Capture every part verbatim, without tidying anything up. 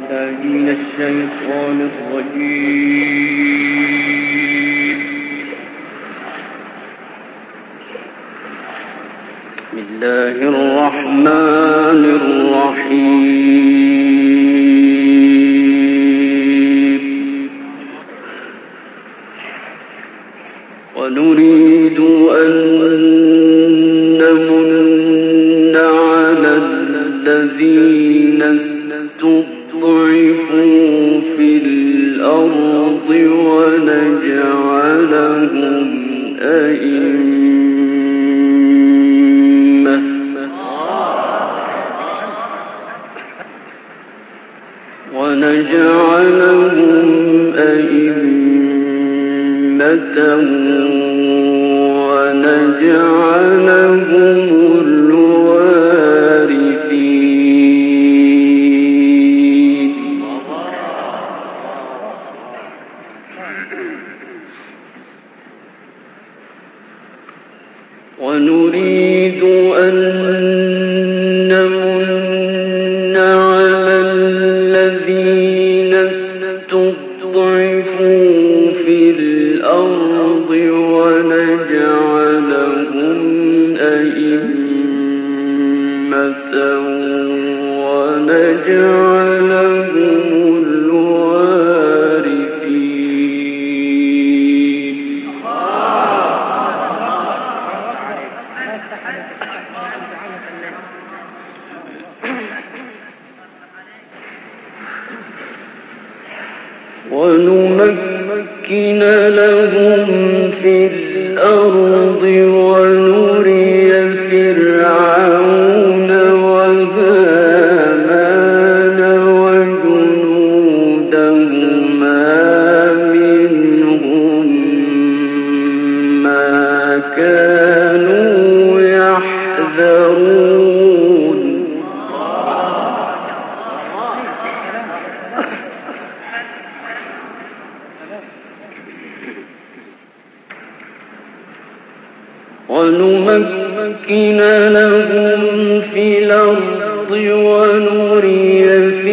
بالله من الشيطان الرجيم. بسم الله الرحمن الرحيم. ونريد أن نمن على الذين استضعفوا في الأرض ونجعلهم أئمة ونجعلهم أئمة ونجعلهم الوارثين. ونريد أن نمن على الذين استضعفوا في الأرض ونجعلهم أئمة ونجعلهم الوارثين. ونمكن لهم في الأرض ونري فرعون وهامان وجنودهما منهم ما كانوا يحذرون. ونمكن لهم في الأرض ونري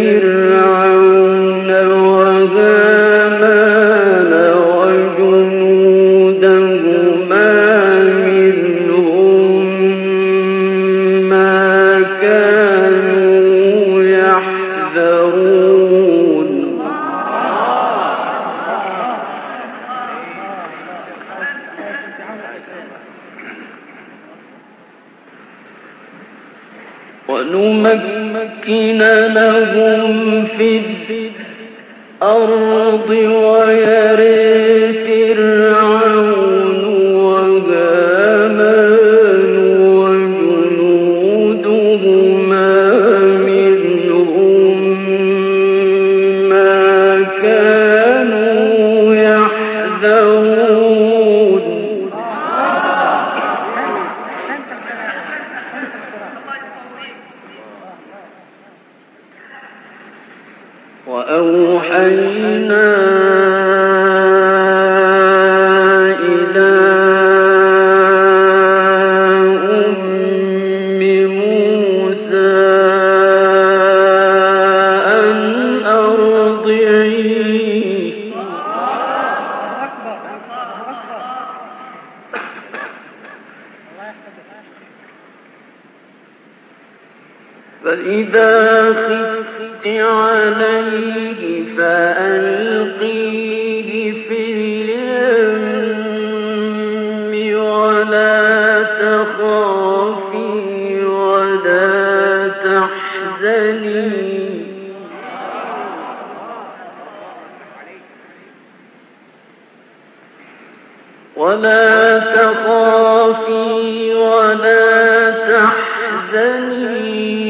فرعون وهامان وجنودهما منهم ما كانوا يحذرون. ونمكن لهم في الأرض ويري فرعون وهامان وجنودهما منهم ما كانوا يحذرون. وأوحينا إلى أم موسى أن أرضعيه فإذا خفت عليه فألقيه في اليم ولا تخافي ولا تحزني ولا تخافي ولا تحزني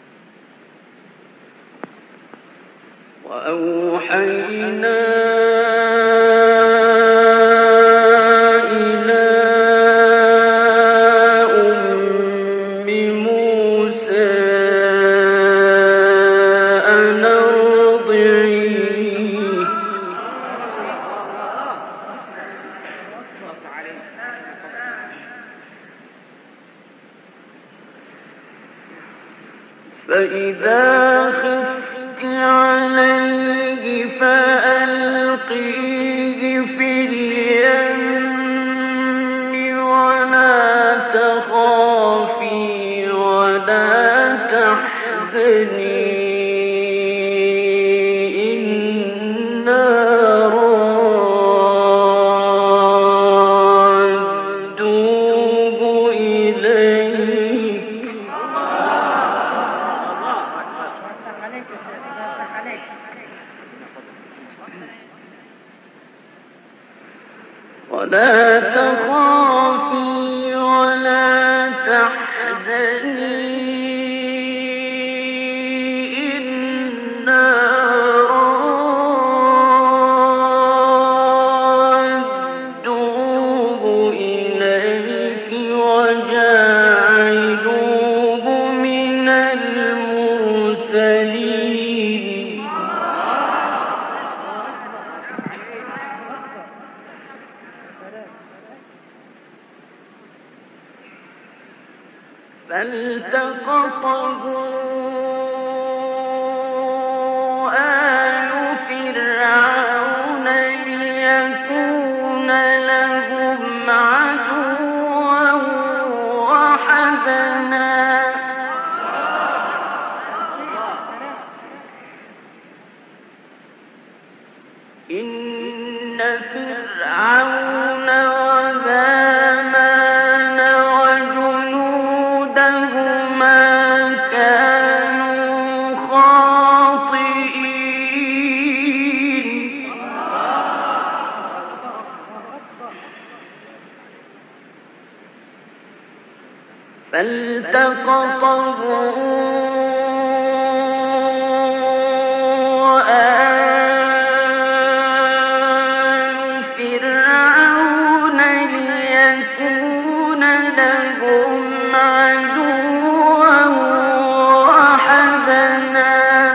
وأوحينا فإذا خفت عليه فألقيه في اليم ولا تخافي ولا تحزني إنا رادوه إليك ولا تخافي ولا تحزني إنا رادوه إليك وجاعلوه من المرسلين فالتقطه آل فرعون ليكون لهم عدوا وحزنا إن فرعون وهامان وجنودهما كانوا خاطئين فالتقطه آل فرعون ليكون لهم عدوا وحزنا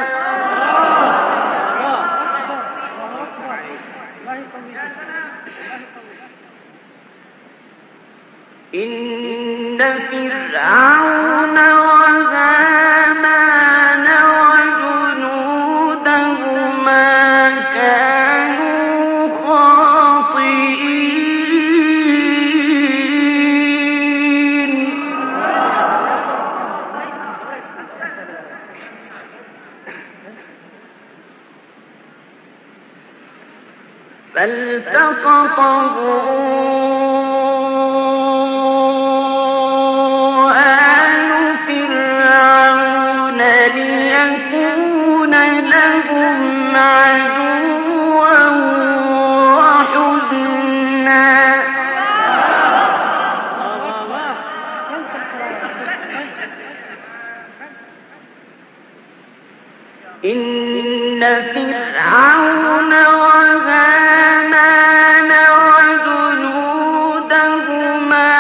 إن فرعون وهامان وجنودهما كانوا خاطئين فالتقطه آل فرعون ليكون لهم عدوا وحزنا إن فرعون وهامان وجنودهما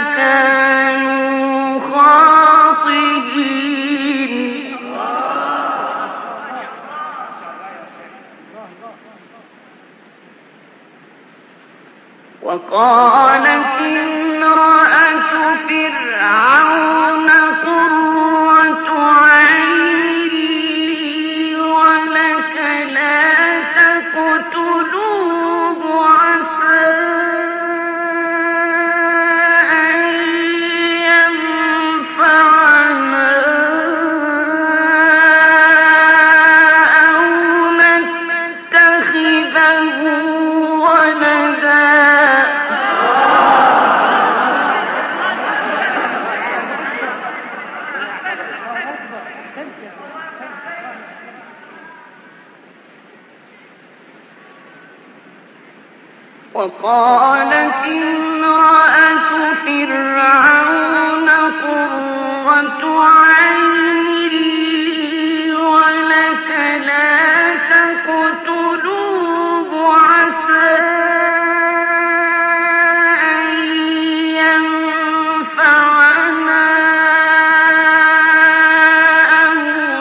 كانوا خاطئين وقالت امرأة فرعون قرة عين لي ولك لا تقتلوه عسى أن ينفعنا أو نتخذه ولدا وقالت امرأة فرعون قرة عين لي ولك لا تقتلوه عسى أن ينفعنا أو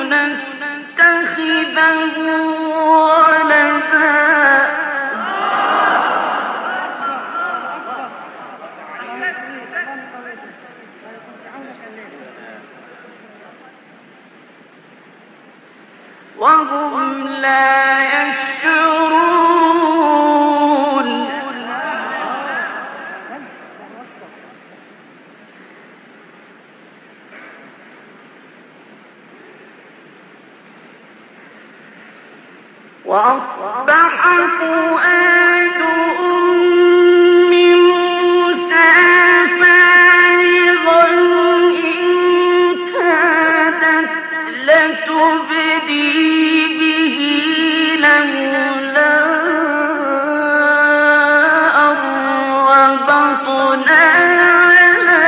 نتخذه ولدا وهم لا يشعرون وأصبح فؤاد أم موسى فارغا إن كادت لتبدي به لولا أن ربطنا على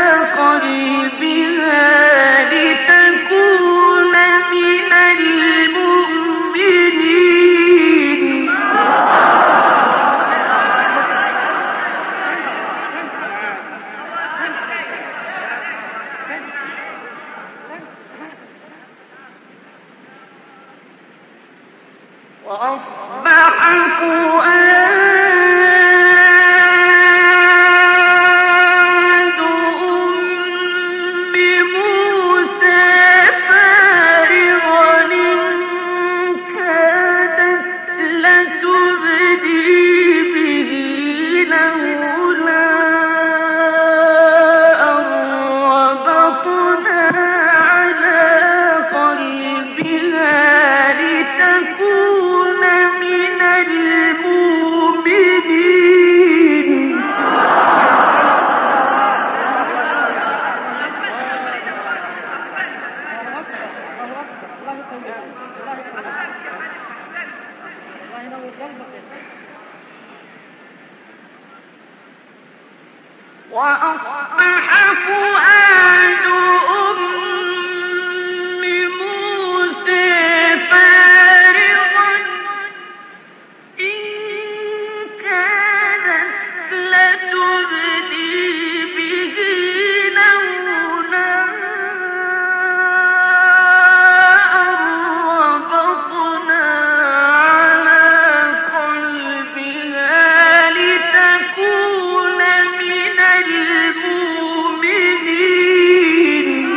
قلبها لتكون من المؤمنين وأصبح فؤاد أم موسى فارغا إن كادت لتبدي به لولا أن ربطنا على قلبها لتكون من المؤمنين وأصبح فؤاد أم موسى فارغا إن كادت لتبدي به لولا أن ربطنا على قلبها لتكون من المؤمنين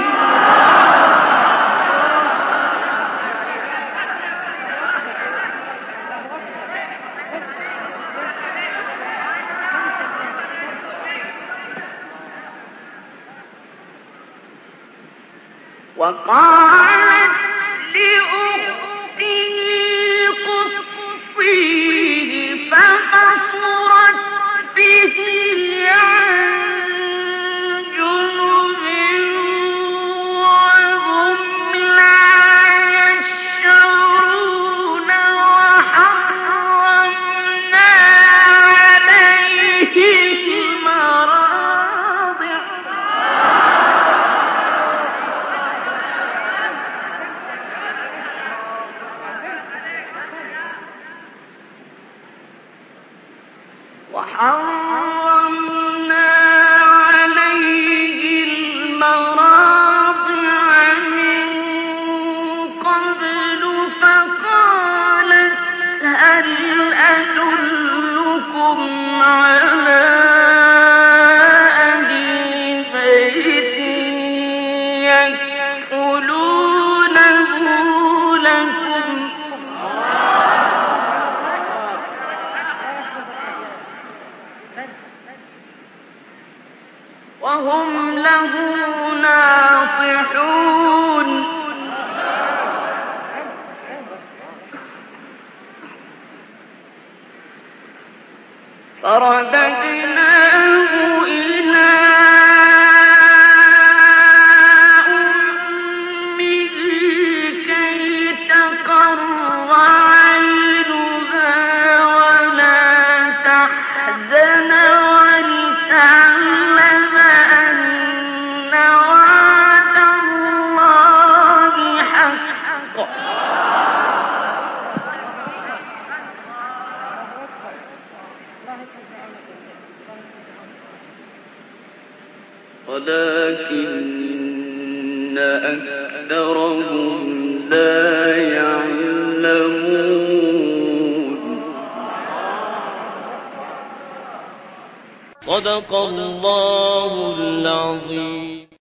وقالت لأخته قصيه فبصرت به عن جنب وهم لا يشعرون وحرمنا عليه المراضع وحرمنا عليه المراضع من قبل فقالت هل أدلكم على أهل بيت يكفلونه لكم وهم له ناصحون فرددناه إلى أمه كي تقر عينها ولا تحزن ولتعلم أن وعد الله حق ولكن أكثرهم لا يعلمون. صدق الله العظيم.